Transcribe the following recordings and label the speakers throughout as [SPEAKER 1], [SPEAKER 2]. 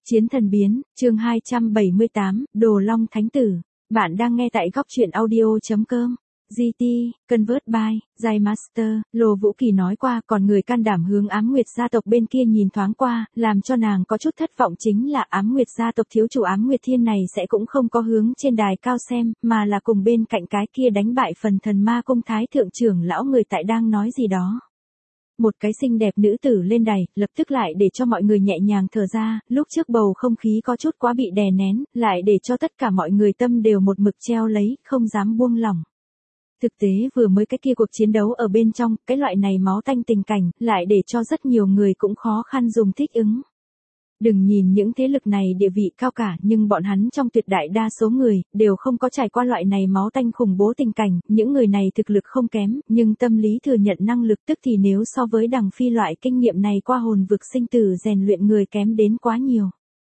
[SPEAKER 1] Chiến thần biến, chương 278, Đồ Long Thánh Tử. Bạn đang nghe tại góc truyện audio.com. GT, Convert by, Jai Master, Lô Vũ Kỳ nói qua, còn người can đảm hướng Ám Nguyệt gia tộc bên kia nhìn thoáng qua, làm cho nàng có chút thất vọng chính là Ám Nguyệt gia tộc thiếu chủ Ám Nguyệt Thiên này sẽ cũng không có hướng trên đài cao xem, mà là cùng bên cạnh cái kia đánh bại phần thần ma cung thái thượng trưởng lão người tại đang nói gì đó. Một cái xinh đẹp nữ tử lên đài, lập tức lại để cho mọi người nhẹ nhàng thở ra, lúc trước bầu không khí có chút quá bị đè nén, lại để cho tất cả mọi người tâm đều một mực treo lấy, không dám buông lỏng. Thực tế vừa mới cái kia cuộc chiến đấu ở bên trong, cái loại này máu tanh tình cảnh, lại để cho rất nhiều người cũng khó khăn dùng thích ứng. Đừng nhìn những thế lực này địa vị cao cả, nhưng bọn hắn trong tuyệt đại đa số người, đều không có trải qua loại này máu tanh khủng bố tình cảnh, những người này thực lực không kém, nhưng tâm lý thừa nhận năng lực tức thì nếu so với Đằng Phi loại kinh nghiệm này qua hồn vực sinh tử rèn luyện người kém đến quá nhiều.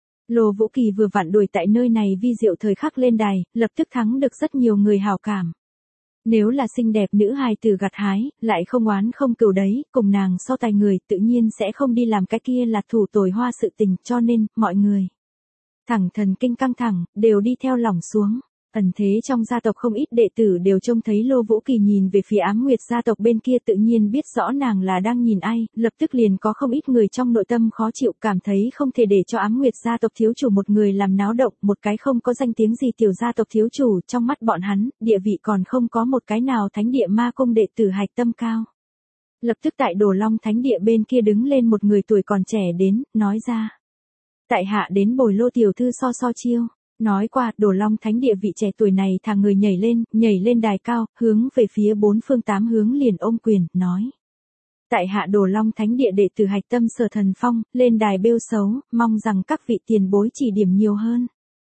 [SPEAKER 1] Lô Vũ Kỳ vừa vặn đuổi tại nơi này vi diệu thời khắc lên đài, lập tức thắng được rất nhiều người hảo cảm. Nếu là xinh đẹp nữ hài tử gặt hái, lại không oán không cừu đấy, cùng nàng so tài người tự nhiên sẽ không đi làm cái kia là thủ tồi hoa sự tình, cho nên, mọi người thẳng thần kinh căng thẳng, đều đi theo lỏng xuống. Ẩn thế trong gia tộc không ít đệ tử đều trông thấy Lô Vũ Kỳ nhìn về phía Ám Nguyệt gia tộc bên kia tự nhiên biết rõ nàng là đang nhìn ai, lập tức liền có không ít người trong nội tâm khó chịu cảm thấy không thể để cho Ám Nguyệt gia tộc thiếu chủ một người làm náo động, một cái không có danh tiếng gì tiểu gia tộc thiếu chủ trong mắt bọn hắn, địa vị còn không có một cái nào thánh địa ma cung đệ tử hạch tâm cao. Lập tức tại Đồ Long thánh địa bên kia đứng lên một người tuổi còn trẻ đến, nói ra. Tại hạ đến bồi Lô tiểu thư so chiêu. Nói qua, Đồ Long thánh địa vị trẻ tuổi này thả người nhảy lên đài cao, hướng về phía bốn phương tám hướng liền ôm quyền, nói. Tại hạ Đồ Long thánh địa đệ tử hạch tâm Sở Thần Phong, lên đài bêu xấu, mong rằng các vị tiền bối chỉ điểm nhiều hơn.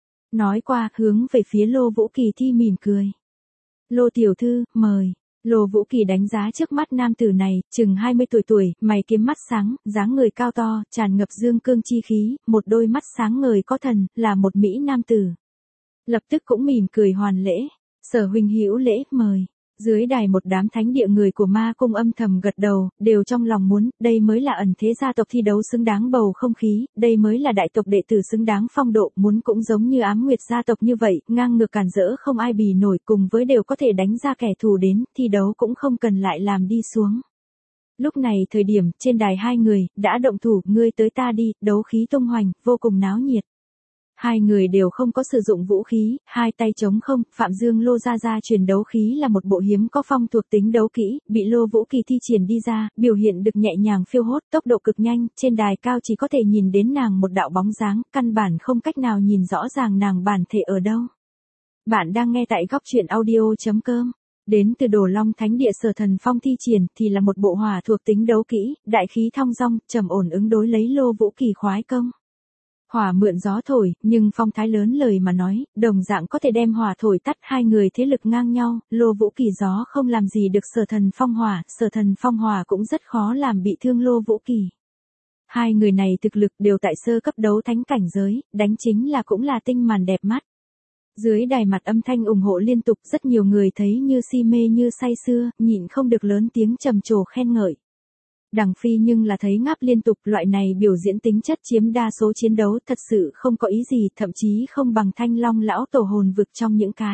[SPEAKER 1] Nói qua, hướng về phía Lô Vũ Kỳ thi mỉm cười. Lô tiểu thư, mời. Lô Vũ Kỳ đánh giá trước mắt nam tử này, chừng 20 tuổi, mày kiếm mắt sáng, dáng người cao to, tràn ngập dương cương chi khí, một đôi mắt sáng ngời có thần, là một mỹ nam tử. Lập tức cũng mỉm cười hoàn lễ, Sở huynh hữu lễ, mời. Dưới đài một đám thánh địa người của ma cung âm thầm gật đầu, đều trong lòng muốn, đây mới là ẩn thế gia tộc thi đấu xứng đáng bầu không khí, đây mới là đại tộc đệ tử xứng đáng phong độ, muốn cũng giống như Ám Nguyệt gia tộc như vậy, ngang ngược cản rỡ không ai bì nổi, cùng với đều có thể đánh ra kẻ thù đến, thi đấu cũng không cần lại làm đi xuống. Lúc này thời điểm, trên đài hai người, đã động thủ, ngươi tới ta đi, đấu khí tung hoành, vô cùng náo nhiệt. Hai người đều không có sử dụng vũ khí, hai tay trống không, Phạm Dương Lô ra truyền đấu khí là một bộ hiếm có phong thuộc tính đấu kỹ, bị Lô Vũ Kỳ thi triển đi ra, biểu hiện được nhẹ nhàng phiêu hốt, tốc độ cực nhanh, trên đài cao chỉ có thể nhìn đến nàng một đạo bóng dáng, căn bản không cách nào nhìn rõ ràng nàng bản thể ở đâu. Bạn đang nghe tại góc truyện audio.com. Đến từ Đồ Long thánh địa Sở Thần Phong thi triển thì là một bộ hỏa thuộc tính đấu kỹ, đại khí thong dong, trầm ổn ứng đối lấy Lô Vũ Kỳ khoái công. Hỏa mượn gió thổi, nhưng phong thái lớn lời mà nói, đồng dạng có thể đem hỏa thổi tắt, hai người thế lực ngang nhau, Lô Vũ Kỳ gió không làm gì được Sở Thần Phong hỏa cũng rất khó làm bị thương Lô Vũ Kỳ. Hai người này thực lực đều tại sơ cấp đấu thánh cảnh giới, đánh chính là cũng là tinh màn đẹp mắt. Dưới đài mặt âm thanh ủng hộ liên tục, rất nhiều người thấy như si mê như say sưa, nhịn không được lớn tiếng trầm trồ khen ngợi. Đằng Phi nhưng là thấy ngáp liên tục, loại này biểu diễn tính chất chiếm đa số chiến đấu thật sự không có ý gì, thậm chí không bằng Thanh Long lão tổ hồn vực trong những cái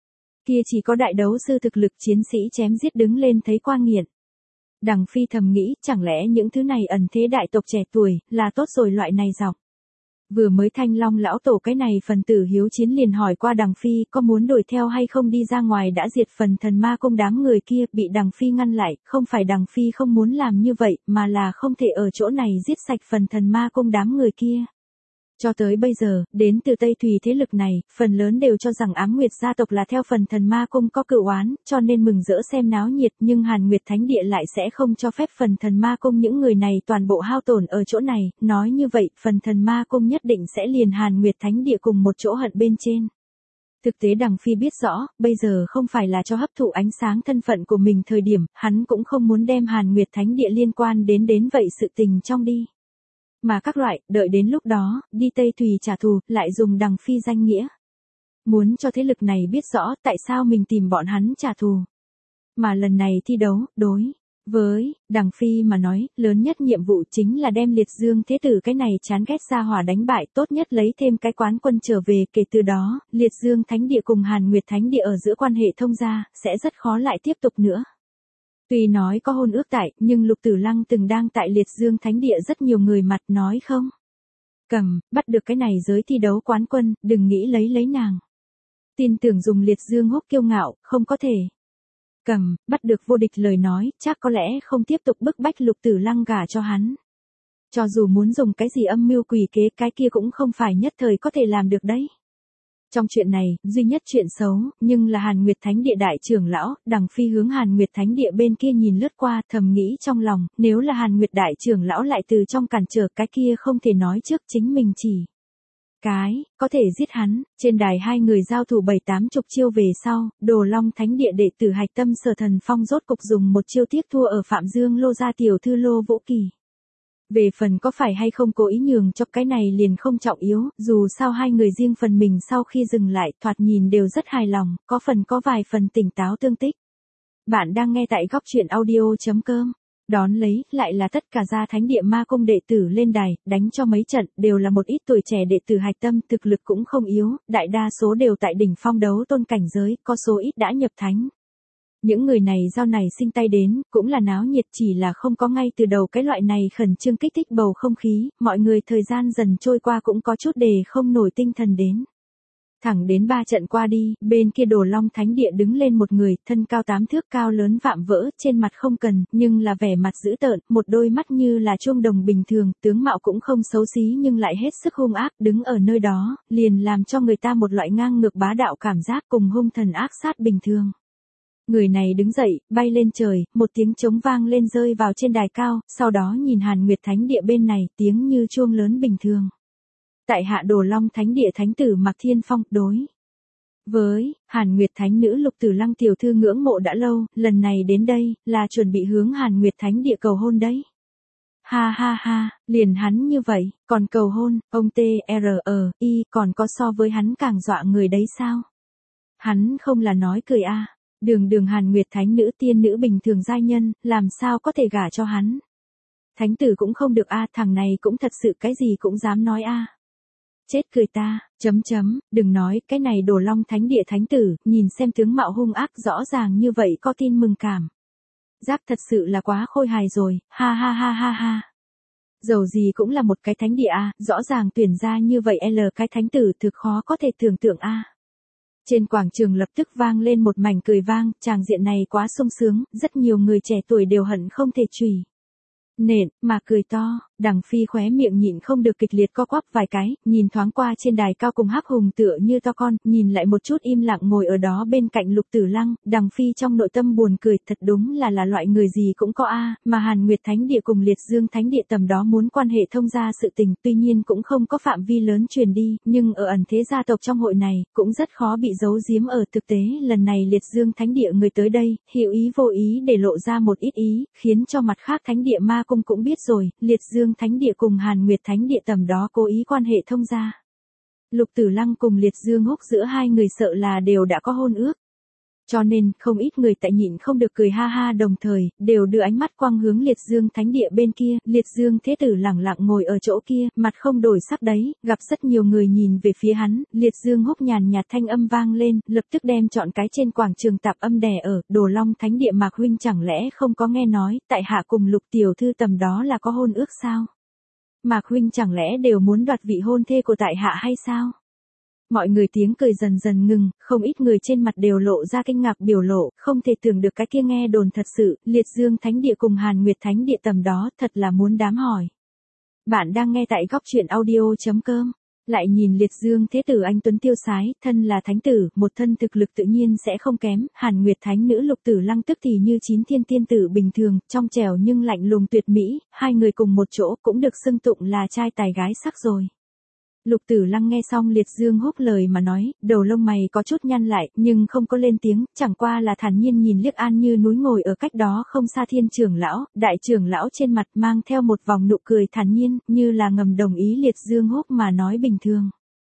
[SPEAKER 1] kia chỉ có đại đấu sư thực lực chiến sĩ chém giết đứng lên thấy qua nghiện. Đằng Phi thầm nghĩ, chẳng lẽ những thứ này ẩn thế đại tộc trẻ tuổi, là tốt rồi loại này dọc. Vừa mới Thanh Long lão tổ cái này phần tử hiếu chiến liền hỏi qua Đằng Phi có muốn đuổi theo hay không đi ra ngoài đã diệt phần thần ma cung đám người kia, bị Đằng Phi ngăn lại, không phải Đằng Phi không muốn làm như vậy, mà là không thể ở chỗ này giết sạch phần thần ma cung đám người kia. Cho tới bây giờ, đến từ Tây Thùy thế lực này, phần lớn đều cho rằng Ám Nguyệt gia tộc là theo phần thần ma cung có cựu oán, cho nên mừng rỡ xem náo nhiệt, nhưng Hàn Nguyệt Thánh Địa lại sẽ không cho phép phần thần ma cung những người này toàn bộ hao tổn ở chỗ này, nói như vậy, phần thần ma cung nhất định sẽ liền Hàn Nguyệt Thánh Địa cùng một chỗ hận bên trên. Thực tế Đằng Phi biết rõ, bây giờ không phải là cho hấp thụ ánh sáng thân phận của mình thời điểm, hắn cũng không muốn đem Hàn Nguyệt Thánh Địa liên quan đến vậy sự tình trong đi. Mà các loại, đợi đến lúc đó, đi Tây Thùy trả thù, lại dùng Đằng Phi danh nghĩa. Muốn cho thế lực này biết rõ tại sao mình tìm bọn hắn trả thù. Mà lần này thi đấu, đối Với Đằng Phi mà nói, lớn nhất nhiệm vụ chính là đem Liệt Dương Thế Tử cái này chán ghét ra hỏa đánh bại, tốt nhất lấy thêm cái quán quân trở về, kể từ đó, Liệt Dương Thánh Địa cùng Hàn Nguyệt Thánh Địa ở giữa quan hệ thông gia, sẽ rất khó lại tiếp tục nữa. Tuy nói có hôn ước tại, nhưng Lục Tử Lăng từng đang tại Liệt Dương Thánh Địa rất nhiều người mặt nói không. Cầm, bắt được cái này giới thi đấu quán quân, đừng nghĩ lấy nàng. Tin tưởng dùng Liệt Dương Húc kiêu ngạo, không có thể. Cầm, bắt được vô địch lời nói, chắc có lẽ không tiếp tục bức bách Lục Tử Lăng gả cho hắn. Cho dù muốn dùng cái gì âm mưu quỷ kế cái kia cũng không phải nhất thời có thể làm được đấy. Trong chuyện này, duy nhất chuyện xấu, nhưng là Hàn Nguyệt Thánh Địa đại trưởng lão, Đằng Phi hướng Hàn Nguyệt Thánh Địa bên kia nhìn lướt qua, thầm nghĩ trong lòng, nếu là Hàn Nguyệt đại trưởng lão lại từ trong cản trở cái kia không thể nói trước chính mình chỉ. Có thể giết hắn, trên đài hai người giao thủ 7-80 chiêu về sau, Đồ Long Thánh Địa đệ tử hạch tâm Sở Thần Phong rốt cục dùng một chiêu tiếc thua ở Phạm Dương Lô gia tiểu thư Lô Vũ Kỳ. Về phần có phải hay không cố ý nhường cho cái này liền không trọng yếu, dù sao hai người riêng phần mình sau khi dừng lại thoạt nhìn đều rất hài lòng, có vài phần tỉnh táo tương tích. Bạn đang nghe tại góc truyện audio.com. Đón lấy, lại là tất cả gia Thánh Địa Ma Cung đệ tử lên đài, đánh cho mấy trận, đều là một ít tuổi trẻ đệ tử hạch tâm, thực lực cũng không yếu, đại đa số đều tại đỉnh phong đấu tôn cảnh giới, có số ít đã nhập thánh. Những người này giao này sinh tay đến, cũng là náo nhiệt, chỉ là không có ngay từ đầu cái loại này khẩn trương kích thích bầu không khí, mọi người thời gian dần trôi qua cũng có chút đề không nổi tinh thần đến. Thẳng đến 3 trận qua đi, bên kia Đồ Long Thánh Địa đứng lên một người, thân cao 8 thước cao lớn vạm vỡ, trên mặt không cần, nhưng là vẻ mặt dữ tợn, một đôi mắt như là chuông đồng bình thường, tướng mạo cũng không xấu xí nhưng lại hết sức hung ác, đứng ở nơi đó, liền làm cho người ta một loại ngang ngược bá đạo cảm giác cùng hung thần ác sát bình thường. Người này đứng dậy, bay lên trời, một tiếng trống vang lên rơi vào trên đài cao, sau đó nhìn Hàn Nguyệt Thánh Địa bên này, tiếng như chuông lớn bình thường. Tại hạ Đồ Long Thánh Địa Thánh tử Mạc Thiên Phong, đối với Hàn Nguyệt Thánh nữ Lục Tử Lăng tiểu thư ngưỡng mộ đã lâu, lần này đến đây, là chuẩn bị hướng Hàn Nguyệt Thánh Địa cầu hôn đấy. Ha ha ha, liền hắn như vậy, còn cầu hôn, ông TRI, còn có so với hắn càng dọa người đấy sao? Hắn không là nói cười a. Đường Hàn Nguyệt Thánh nữ tiên nữ bình thường giai nhân, làm sao có thể gả cho hắn? Thánh tử cũng không được a, thằng này cũng thật sự cái gì cũng dám nói a. Chết cười ta, đừng nói, cái này Đồ Long Thánh Địa thánh tử, nhìn xem tướng mạo hung ác rõ ràng như vậy có tin mừng cảm. Giác thật sự là quá khôi hài rồi, ha ha ha ha ha. Dầu gì cũng là một cái thánh địa a, rõ ràng tuyển ra như vậy cái thánh tử thực khó có thể tưởng tượng a. Trên quảng trường lập tức vang lên một mảnh cười vang, tràng diện này quá sung sướng, rất nhiều người trẻ tuổi đều hận không thể chùy nện, mà cười to, Đằng Phi khóe miệng nhịn không được kịch liệt co quắp vài cái, nhìn thoáng qua trên đài cao cùng Hắc Hùng tựa như to con, nhìn lại một chút im lặng ngồi ở đó bên cạnh Lục Tử Lăng, Đằng Phi trong nội tâm buồn cười, thật đúng là loại người gì cũng có a, mà Hàn Nguyệt Thánh Địa cùng Liệt Dương Thánh Địa tầm đó muốn quan hệ thông gia sự tình, tuy nhiên cũng không có phạm vi lớn truyền đi, nhưng ở ẩn thế gia tộc trong hội này, cũng rất khó bị giấu giếm ở thực tế, lần này Liệt Dương Thánh Địa người tới đây, hữu ý vô ý để lộ ra một ít ý, khiến cho mặt khác Thánh Địa Ma Cung cũng biết rồi, Liệt Dương Thánh Địa cùng Hàn Nguyệt Thánh Địa tầm đó cố ý quan hệ thông gia. Lục Tử Lăng cùng Liệt Dương Húc giữa hai người sợ là đều đã có hôn ước. Cho nên, không ít người tại nhịn không được cười ha ha đồng thời, đều đưa ánh mắt quang hướng Liệt Dương Thánh Địa bên kia, Liệt Dương Thế Tử lẳng lặng ngồi ở chỗ kia, mặt không đổi sắc đấy, gặp rất nhiều người nhìn về phía hắn, Liệt Dương Húc nhàn nhạt thanh âm vang lên, lập tức đem chọn cái trên quảng trường tạp âm đè ở, Đồ Long Thánh Địa Mạc huynh chẳng lẽ không có nghe nói, tại hạ cùng Lục tiểu thư tầm đó là có hôn ước sao? Mạc huynh chẳng lẽ đều muốn đoạt vị hôn thê của tại hạ hay sao? Mọi người tiếng cười dần dần ngừng, không ít người trên mặt đều lộ ra kinh ngạc biểu lộ, không thể tưởng được cái kia nghe đồn thật sự, Liệt Dương Thánh Địa cùng Hàn Nguyệt Thánh Địa tầm đó, thật là muốn đám hỏi. Bạn đang nghe tại góc truyện audio.com. Lại nhìn Liệt Dương Thế Tử anh tuấn tiêu sái, thân là thánh tử, một thân thực lực tự nhiên sẽ không kém, Hàn Nguyệt Thánh nữ Lục Tử Lăng tức thì như 9 thiên tiên tử bình thường, trong trẻo nhưng lạnh lùng tuyệt mỹ, hai người cùng một chỗ cũng được xưng tụng là trai tài gái sắc rồi. Lục Tử Lăng nghe xong Liệt Dương Húc lời mà nói, đầu lông mày có chút nhăn lại, nhưng không có lên tiếng, chẳng qua là thản nhiên nhìn liếc An Như núi ngồi ở cách đó không xa Thiên trưởng lão, đại trưởng lão trên mặt mang theo một vòng nụ cười thản nhiên, như là ngầm đồng ý Liệt Dương Húc mà nói bình thường.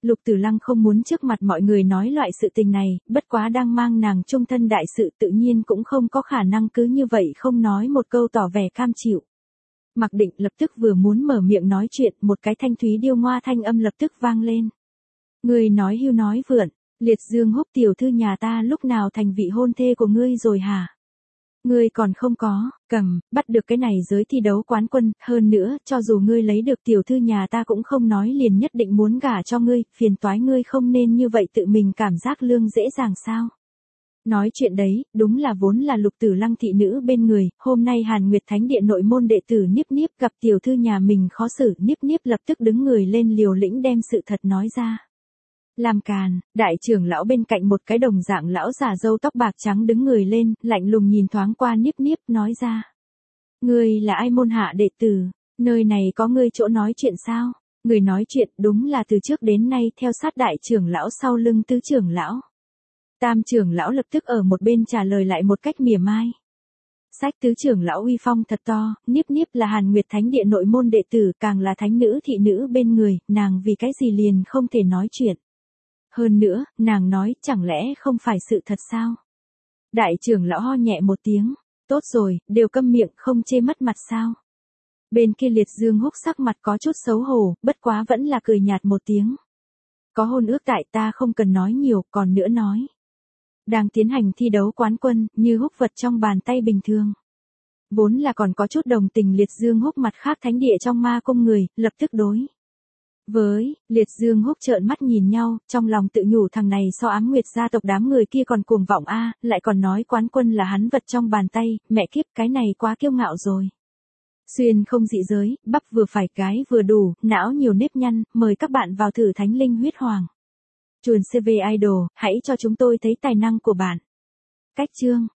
[SPEAKER 1] Lục Tử Lăng không muốn trước mặt mọi người nói loại sự tình này, bất quá đang mang nàng chung thân đại sự tự nhiên cũng không có khả năng cứ như vậy không nói một câu tỏ vẻ cam chịu. Mạc Định lập tức vừa muốn mở miệng nói chuyện, một cái thanh thúy điêu ngoa thanh âm lập tức vang lên. Ngươi nói hưu nói vượn, Liệt Dương Húc tiểu thư nhà ta lúc nào thành vị hôn thê của ngươi rồi hả? Ngươi còn không có, bắt được cái này giới thi đấu quán quân, hơn nữa, cho dù ngươi lấy được tiểu thư nhà ta cũng không nói liền nhất định muốn gả cho ngươi, phiền toái ngươi không nên như vậy tự mình cảm giác lương dễ dàng sao? Nói chuyện đấy, đúng là vốn là Lục Tử Lăng thị nữ bên người, hôm nay Hàn Nguyệt Thánh Điện nội môn đệ tử Niếp Niếp gặp tiểu thư nhà mình khó xử, Niếp Niếp lập tức đứng người lên liều lĩnh đem sự thật nói ra. Làm càn, đại trưởng lão bên cạnh một cái đồng dạng lão già râu tóc bạc trắng đứng người lên, lạnh lùng nhìn thoáng qua Niếp Niếp nói ra. Ngươi là ai môn hạ đệ tử, nơi này có ngươi chỗ nói chuyện sao? Người nói chuyện đúng là từ trước đến nay theo sát đại trưởng lão sau lưng tứ trưởng lão. Tam trưởng lão lập tức ở một bên trả lời lại một cách mỉa mai. Sách tứ trưởng lão uy phong thật to, Niếp Niếp là Hàn Nguyệt Thánh Điện nội môn đệ tử, càng là thánh nữ thị nữ bên người, nàng vì cái gì liền không thể nói chuyện. Hơn nữa, nàng nói chẳng lẽ không phải sự thật sao? Đại trưởng lão ho nhẹ một tiếng, tốt rồi, đều câm miệng không chê mất mặt sao? Bên kia Liệt Dương Húc sắc mặt có chút xấu hổ, bất quá vẫn là cười nhạt một tiếng. Có hôn ước tại ta không cần nói nhiều, còn nữa nói. Đang tiến hành thi đấu quán quân, như húc vật trong bàn tay bình thường. Vốn là còn có chút đồng tình Liệt Dương Húc mặt khác thánh địa trong ma cung người, lập tức đối. Với, Liệt Dương Húc trợn mắt nhìn nhau, trong lòng tự nhủ thằng này so Ám Nguyệt gia tộc đám người kia còn cuồng vọng a, lại còn nói quán quân là hắn vật trong bàn tay, mẹ kiếp cái này quá kiêu ngạo rồi. Xuyên không dị giới, bắp vừa phải cái vừa đủ, não nhiều nếp nhăn, mời các bạn vào thử Thánh Linh Huyết Hoàng. Chuồn CV Idol, hãy cho chúng tôi thấy tài năng của bạn. Cách chương